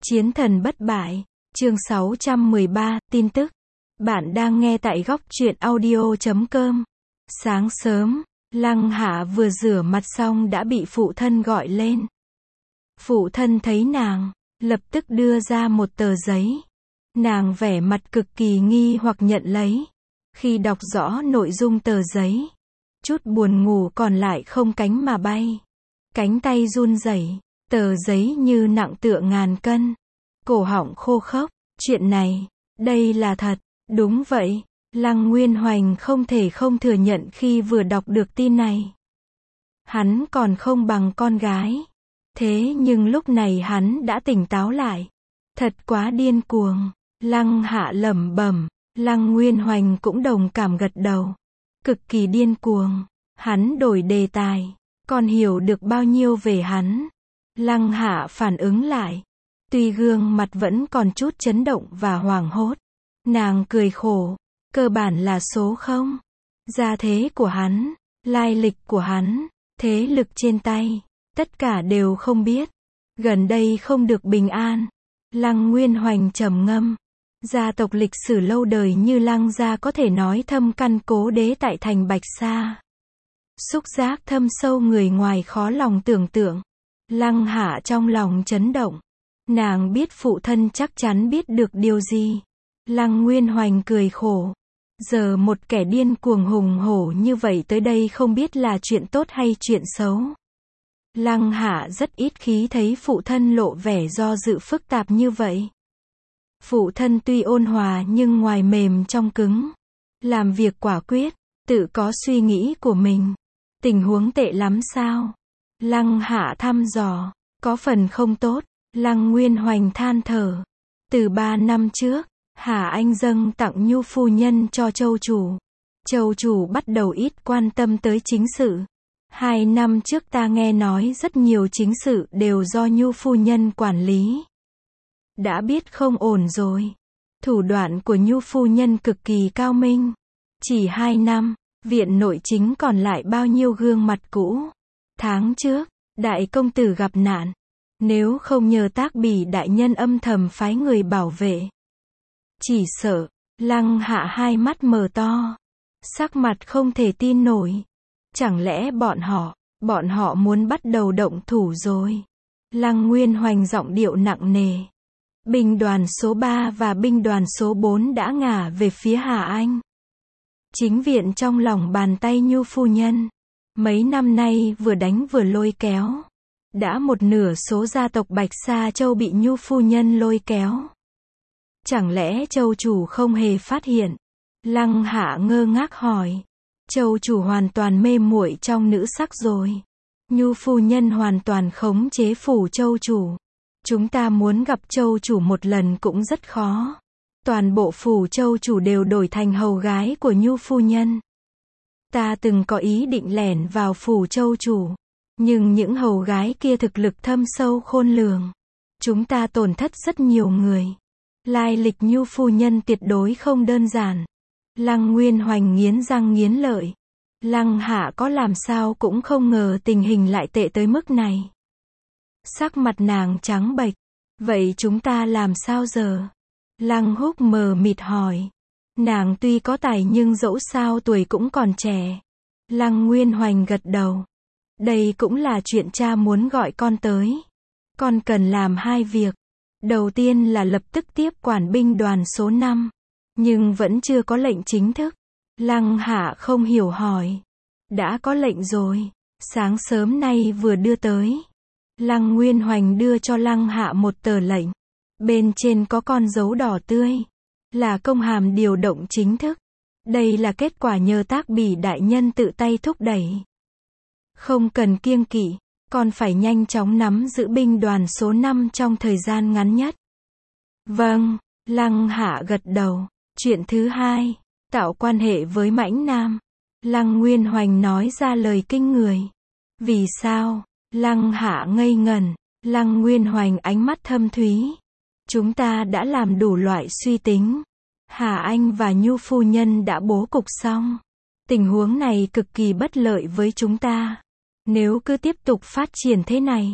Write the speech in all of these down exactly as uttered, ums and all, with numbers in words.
Chiến thần bất bại, chương sáu trăm mười ba, tin tức. Bạn đang nghe tại góc truyện audio chấm com. Sáng sớm, Lăng Hạ vừa rửa mặt xong đã bị phụ thân gọi lên. Phụ thân thấy nàng, lập tức đưa ra một tờ giấy. Nàng vẻ mặt cực kỳ nghi hoặc nhận lấy. Khi đọc rõ nội dung tờ giấy, chút buồn ngủ còn lại không cánh mà bay. Cánh tay run rẩy, tờ giấy như nặng tựa ngàn cân. Cổ họng khô khốc, chuyện này, đây là thật, đúng vậy. Lăng Nguyên Hoành không thể không thừa nhận khi vừa đọc được tin này. Hắn còn không bằng con gái. Thế nhưng lúc này hắn đã tỉnh táo lại. Thật quá điên cuồng. Lăng Hạ lẩm bẩm, Lăng Nguyên Hoành cũng đồng cảm gật đầu. Cực kỳ điên cuồng. Hắn đổi đề tài. Còn hiểu được bao nhiêu về hắn? Lăng Hạ phản ứng lại. Tuy gương mặt vẫn còn chút chấn động và hoảng hốt. Nàng cười khổ. Cơ bản là số không. Gia thế của hắn, lai lịch của hắn, thế lực trên tay, tất cả đều không biết. Gần đây không được bình an. Lăng Nguyên Hoành trầm ngâm. Gia tộc lịch sử lâu đời như Lăng gia có thể nói thâm căn cố đế tại thành Bạch Sa. Xúc giác thâm sâu người ngoài khó lòng tưởng tượng. Lăng Hạ trong lòng chấn động. Nàng biết phụ thân chắc chắn biết được điều gì. Lăng Nguyên Hoành cười khổ. Giờ một kẻ điên cuồng hùng hổ như vậy tới đây không biết là chuyện tốt hay chuyện xấu. Lăng Hạ rất ít khi thấy phụ thân lộ vẻ do dự phức tạp như vậy. Phụ thân tuy ôn hòa nhưng ngoài mềm trong cứng. Làm việc quả quyết, tự có suy nghĩ của mình. Tình huống tệ lắm sao? Lăng Hạ thăm dò, có phần không tốt. Lăng Nguyên Hoành than thở. Từ ba năm trước, Hà Anh dâng tặng Nhu phu nhân cho Châu chủ. Châu chủ bắt đầu ít quan tâm tới chính sự. Hai năm trước ta nghe nói rất nhiều chính sự đều do Nhu phu nhân quản lý. Đã biết không ổn rồi. Thủ đoạn của Nhu phu nhân cực kỳ cao minh. Chỉ hai năm, viện nội chính còn lại bao nhiêu gương mặt cũ. Tháng trước, đại công tử gặp nạn. Nếu không nhờ Tác Bỉ đại nhân âm thầm phái người bảo vệ, chỉ sợ. Lăng Hạ hai mắt mở to, sắc mặt không thể tin nổi. Chẳng lẽ bọn họ, bọn họ muốn bắt đầu động thủ rồi? Lăng Nguyên Hoành giọng điệu nặng nề. Binh đoàn số ba và binh đoàn số bốn đã ngả về phía Hà Anh. Chính viện trong lòng bàn tay Nhu phu nhân. Mấy năm nay vừa đánh vừa lôi kéo. Đã một nửa số gia tộc Bạch Sa Châu bị Nhu phu nhân lôi kéo. Chẳng lẽ Châu chủ không hề phát hiện? Lăng Hạ ngơ ngác hỏi. Châu chủ hoàn toàn mê muội trong nữ sắc rồi. Nhu phu nhân hoàn toàn khống chế phủ Châu chủ. Chúng ta muốn gặp Châu chủ một lần cũng rất khó. Toàn bộ phủ Châu chủ đều đổi thành hầu gái của Nhu phu nhân. Ta từng có ý định lẻn vào phủ Châu chủ. Nhưng những hầu gái kia thực lực thâm sâu khôn lường. Chúng ta tổn thất rất nhiều người. Lai lịch Nhu phu nhân tuyệt đối không đơn giản. Lăng Nguyên Hoành nghiến răng nghiến lợi. Lăng Hạ có làm sao cũng không ngờ tình hình lại tệ tới mức này. Sắc mặt nàng trắng bệch. Vậy chúng ta làm sao giờ? Lăng Húc mờ mịt hỏi. Nàng tuy có tài nhưng dẫu sao tuổi cũng còn trẻ. Lăng Nguyên Hoành gật đầu. Đây cũng là chuyện cha muốn gọi con tới. Con cần làm hai việc. Đầu tiên là lập tức tiếp quản binh đoàn số năm. Nhưng vẫn chưa có lệnh chính thức. Lăng Hạ không hiểu hỏi. Đã có lệnh rồi. Sáng sớm nay vừa đưa tới. Lăng Nguyên Hoành đưa cho Lăng Hạ một tờ lệnh. Bên trên có con dấu đỏ tươi. Là công hàm điều động chính thức. Đây là kết quả nhờ Tác Bỉ đại nhân tự tay thúc đẩy. Không cần kiêng kỵ, con phải nhanh chóng nắm giữ binh đoàn số năm trong thời gian ngắn nhất. Vâng, Lăng Hạ gật đầu. Chuyện thứ hai, tạo quan hệ với Mãnh Nam. Lăng Nguyên Hoành nói ra lời kinh người. Vì sao? Lăng Hạ ngây ngẩn. Lăng Nguyên Hoành ánh mắt thâm thúy. Chúng ta đã làm đủ loại suy tính. Hà Anh và Nhu phu nhân đã bố cục xong. Tình huống này cực kỳ bất lợi với chúng ta. Nếu cứ tiếp tục phát triển thế này,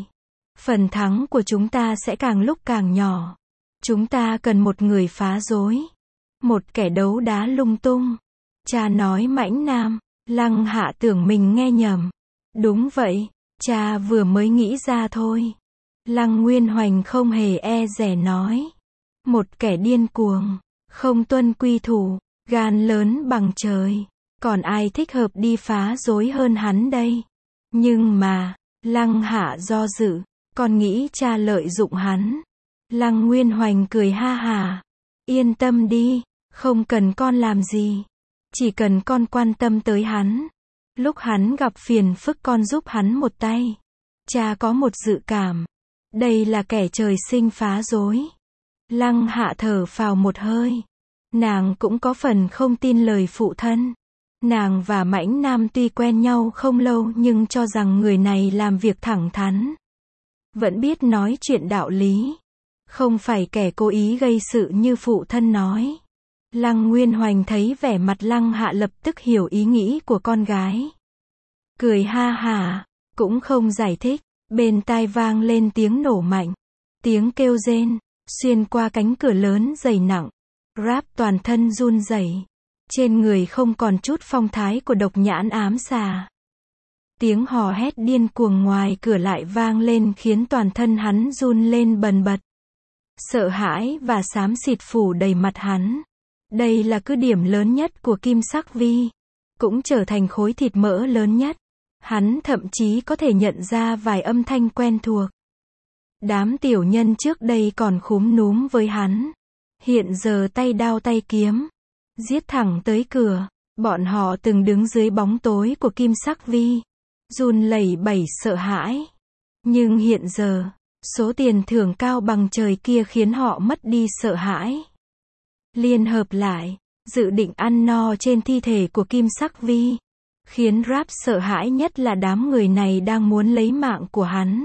Phần thắng của chúng ta sẽ càng lúc càng nhỏ. Chúng ta cần một người phá rối. Một kẻ đấu đá lung tung. Cha nói mãnh nam. Lăng Hạ tưởng mình nghe nhầm. Đúng vậy, cha vừa mới nghĩ ra thôi. Lăng Nguyên Hoành không hề e dè nói. Một kẻ điên cuồng, không tuân quy thủ, gan lớn bằng trời. Còn ai thích hợp đi phá rối hơn hắn đây? Nhưng mà, Lăng Hạ do dự, con nghĩ cha lợi dụng hắn. Lăng Nguyên Hoành cười ha hả. Yên tâm đi, không cần con làm gì. Chỉ cần con quan tâm tới hắn. Lúc hắn gặp phiền phức con giúp hắn một tay. Cha có một dự cảm. Đây là kẻ trời sinh phá rối. Lăng Hạ thở phào một hơi. Nàng cũng có phần không tin lời phụ thân. Nàng và mãnh nam tuy quen nhau không lâu nhưng cho rằng người này làm việc thẳng thắn. Vẫn biết nói chuyện đạo lý. Không phải kẻ cố ý gây sự như phụ thân nói. Lăng Nguyên Hoành thấy vẻ mặt Lăng Hạ lập tức hiểu ý nghĩ của con gái. Cười ha hả, cũng không giải thích. Bên tai vang lên tiếng nổ mạnh. Tiếng kêu rên, xuyên qua cánh cửa lớn dày nặng. Rap toàn thân run rẩy. Trên người không còn chút phong thái của độc nhãn ám xà. Tiếng hò hét điên cuồng ngoài cửa lại vang lên khiến toàn thân hắn run lên bần bật. Sợ hãi và xám xịt phủ đầy mặt hắn. Đây là cứ điểm lớn nhất của Kim Sắc Vi. Cũng trở thành khối thịt mỡ lớn nhất. Hắn thậm chí có thể nhận ra vài âm thanh quen thuộc. Đám tiểu nhân trước đây còn khúm núm với hắn. Hiện giờ tay đao tay kiếm. Giết thẳng tới cửa. Bọn họ từng đứng dưới bóng tối của Kim Sắc Vi. Run lẩy bẩy sợ hãi. Nhưng hiện giờ, số tiền thưởng cao bằng trời kia khiến họ mất đi sợ hãi. Liên hợp lại, dự định ăn no trên thi thể của Kim Sắc Vi. Khiến Rap sợ hãi nhất là đám người này đang muốn lấy mạng của hắn.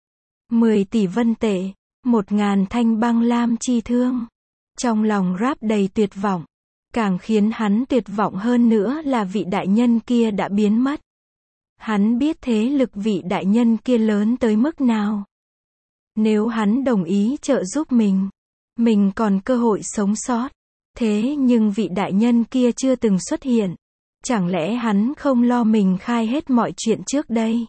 Mười tỷ vân tệ, một ngàn thanh băng lam chi thương. Trong lòng Rap đầy tuyệt vọng. Càng khiến hắn tuyệt vọng hơn nữa là vị đại nhân kia đã biến mất. Hắn biết thế lực vị đại nhân kia lớn tới mức nào. Nếu hắn đồng ý trợ giúp mình, mình còn cơ hội sống sót. Thế nhưng vị đại nhân kia chưa từng xuất hiện. Chẳng lẽ hắn không lo mình khai hết mọi chuyện trước đây?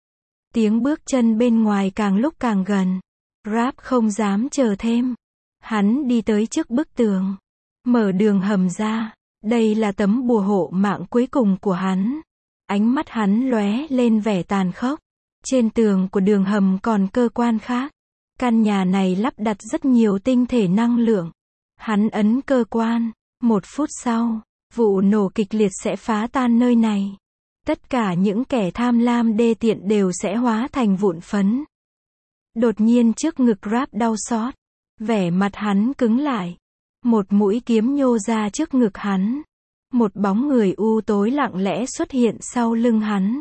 Tiếng bước chân bên ngoài càng lúc càng gần. Rap không dám chờ thêm. Hắn đi tới trước bức tường. Mở đường hầm ra. Đây là tấm bùa hộ mạng cuối cùng của hắn. Ánh mắt hắn lóe lên vẻ tàn khốc. Trên tường của đường hầm còn cơ quan khác. Căn nhà này lắp đặt rất nhiều tinh thể năng lượng. Hắn ấn cơ quan. Một phút sau, vụ nổ kịch liệt sẽ phá tan nơi này. Tất cả những kẻ tham lam đê tiện đều sẽ hóa thành vụn phấn. Đột nhiên trước ngực Rap đau xót. Vẻ mặt hắn cứng lại. Một mũi kiếm nhô ra trước ngực hắn. Một bóng người u tối lặng lẽ xuất hiện sau lưng hắn.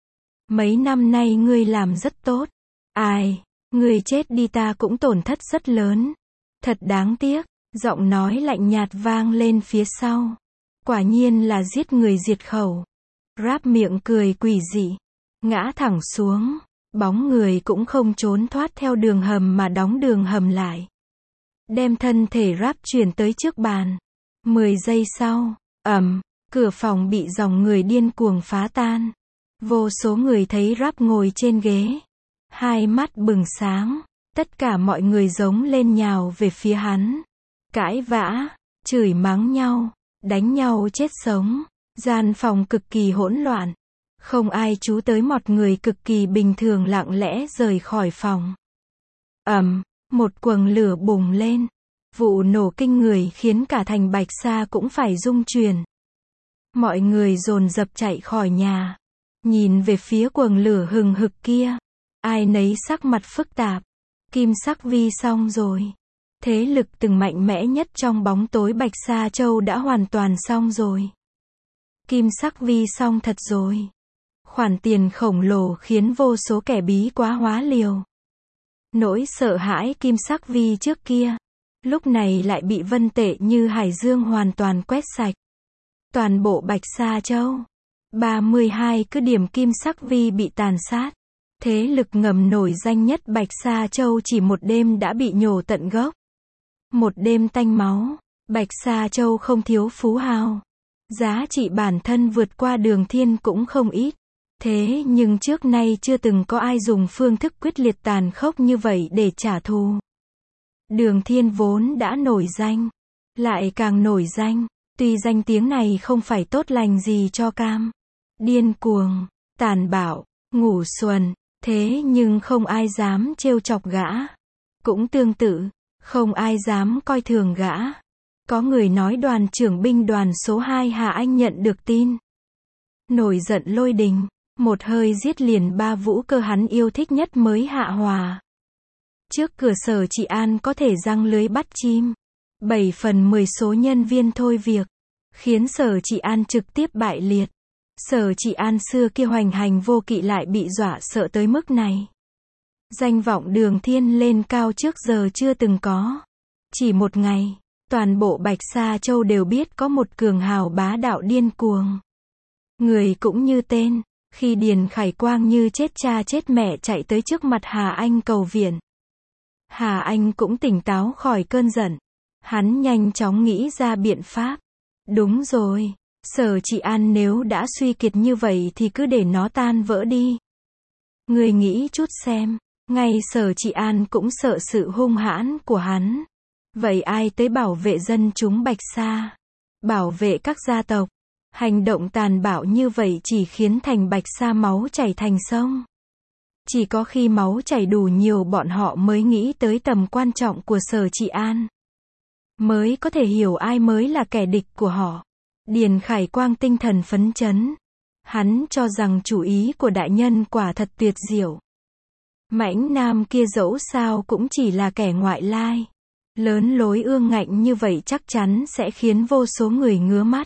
Mấy năm nay ngươi làm rất tốt. Ai, ngươi chết đi ta cũng tổn thất rất lớn. Thật đáng tiếc. Giọng nói lạnh nhạt vang lên phía sau. Quả nhiên là giết người diệt khẩu. Rap miệng cười quỷ dị. Ngã thẳng xuống. Bóng người cũng không trốn thoát theo đường hầm mà đóng đường hầm lại. Đem thân thể Rap chuyển tới trước bàn. Mười giây sau, ầm, cửa phòng bị dòng người điên cuồng phá tan. Vô số người thấy Rap ngồi trên ghế. Hai mắt bừng sáng. Tất cả mọi người giống lên nhào về phía hắn. Cãi vã, chửi mắng nhau, đánh nhau chết sống. Gian phòng cực kỳ hỗn loạn. Không ai chú tới một người cực kỳ bình thường lặng lẽ rời khỏi phòng. Ầm, một quầng lửa bùng lên. Vụ nổ kinh người khiến cả thành Bạch Sa cũng phải rung chuyển. Mọi người dồn dập chạy khỏi nhà. Nhìn về phía quầng lửa hừng hực kia. Ai nấy sắc mặt phức tạp. Kim Sắc Vi xong rồi. Thế lực từng mạnh mẽ nhất trong bóng tối Bạch Sa Châu đã hoàn toàn xong rồi. Kim Sắc Vi xong thật rồi. Khoản tiền khổng lồ khiến vô số kẻ bí quá hóa liều. Nỗi sợ hãi Kim Sắc Vi trước kia, lúc này lại bị vân tệ như hải dương hoàn toàn quét sạch. Toàn bộ Bạch Sa Châu, ba mươi hai cứ điểm Kim Sắc Vi bị tàn sát. Thế lực ngầm nổi danh nhất Bạch Sa Châu chỉ một đêm đã bị nhổ tận gốc. Một đêm tanh máu, Bạch Sa Châu không thiếu phú hào. Giá trị bản thân vượt qua Đường Thiên cũng không ít. Thế nhưng trước nay chưa từng có ai dùng phương thức quyết liệt tàn khốc như vậy để trả thù. Đường Thiên vốn đã nổi danh, lại càng nổi danh, tuy danh tiếng này không phải tốt lành gì cho Cam. Điên cuồng, tàn bạo, ngủ xuẩn, thế nhưng không ai dám trêu chọc gã. Cũng tương tự, không ai dám coi thường gã. Có người nói đoàn trưởng binh đoàn số hai Hà Anh nhận được tin. Nổi giận lôi đình, một hơi giết liền ba vũ cơ hắn yêu thích nhất mới hạ hòa. Trước cửa Sở Trị An có thể giăng lưới bắt chim. Bảy phần mười số nhân viên thôi việc, khiến Sở Trị An trực tiếp bại liệt. Sở Trị An xưa kia hoành hành vô kỵ lại bị dọa sợ tới mức này. Danh vọng Đường Thiên lên cao trước giờ chưa từng có. Chỉ một ngày, toàn bộ Bạch Sa Châu đều biết có một cường hào bá đạo điên cuồng. Người cũng như tên, khi Điền Khải Quang như chết cha chết mẹ chạy tới trước mặt Hà Anh cầu viện. Hà Anh cũng tỉnh táo khỏi cơn giận. Hắn nhanh chóng nghĩ ra biện pháp. Đúng rồi, Sở Trị An nếu đã suy kiệt như vậy thì cứ để nó tan vỡ đi. Người nghĩ chút xem, ngay Sở Trị An cũng sợ sự hung hãn của hắn. Vậy ai tới bảo vệ dân chúng Bạch Sa? Bảo vệ các gia tộc? Hành động tàn bạo như vậy chỉ khiến thành Bạch Sa máu chảy thành sông. Chỉ có khi máu chảy đủ nhiều bọn họ mới nghĩ tới tầm quan trọng của Sở Trị An. Mới có thể hiểu ai mới là kẻ địch của họ. Điền Khải Quang tinh thần phấn chấn. Hắn cho rằng chủ ý của đại nhân quả thật tuyệt diệu. Mãnh Nam kia dẫu sao cũng chỉ là kẻ ngoại lai. Lớn lối ương ngạnh như vậy chắc chắn sẽ khiến vô số người ngứa mắt.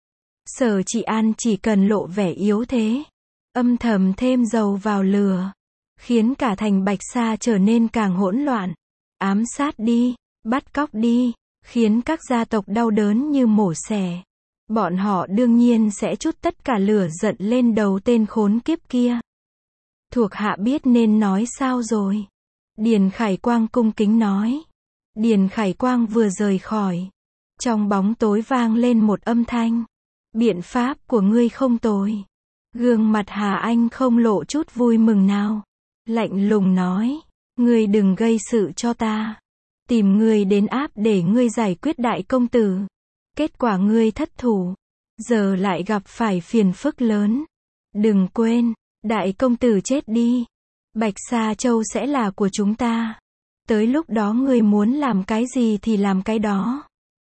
Sở Trị An chỉ cần lộ vẻ yếu thế, âm thầm thêm dầu vào lửa, khiến cả thành Bạch Sa trở nên càng hỗn loạn. Ám sát đi, bắt cóc đi, khiến các gia tộc đau đớn như mổ xẻ. Bọn họ đương nhiên sẽ trút tất cả lửa giận lên đầu tên khốn kiếp kia. Thuộc hạ biết nên nói sao rồi. Điền Khải Quang cung kính nói. Điền Khải Quang vừa rời khỏi. Trong bóng tối vang lên một âm thanh. Biện pháp của ngươi không tồi. Gương mặt Hà Anh không lộ chút vui mừng nào. Lạnh lùng nói. Ngươi đừng gây sự cho ta. Tìm ngươi đến áp để ngươi giải quyết đại công tử. Kết quả ngươi thất thủ. Giờ lại gặp phải phiền phức lớn. Đừng quên, đại công tử chết đi. Bạch Sa Châu sẽ là của chúng ta. Tới lúc đó ngươi muốn làm cái gì thì làm cái đó.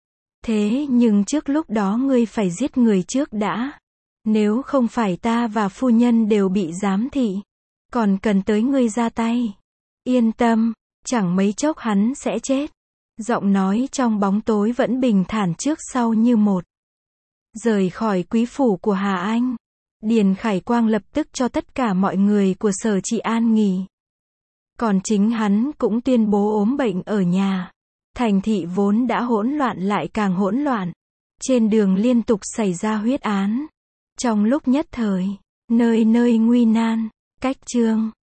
Thế nhưng trước lúc đó ngươi phải giết người trước đã. Nếu không phải ta và phu nhân đều bị giám thị. Còn cần tới ngươi ra tay. Yên tâm, chẳng mấy chốc hắn sẽ chết. Giọng nói trong bóng tối vẫn bình thản trước sau như một. Rời khỏi quý phủ của Hà Anh, Điền Khải Quang lập tức cho tất cả mọi người của Sở Trị An nghỉ. Còn chính hắn cũng tuyên bố ốm bệnh ở nhà. Thành thị vốn đã hỗn loạn lại càng hỗn loạn. Trên đường liên tục xảy ra huyết án. Trong lúc nhất thời, nơi nơi nguy nan. Cách chương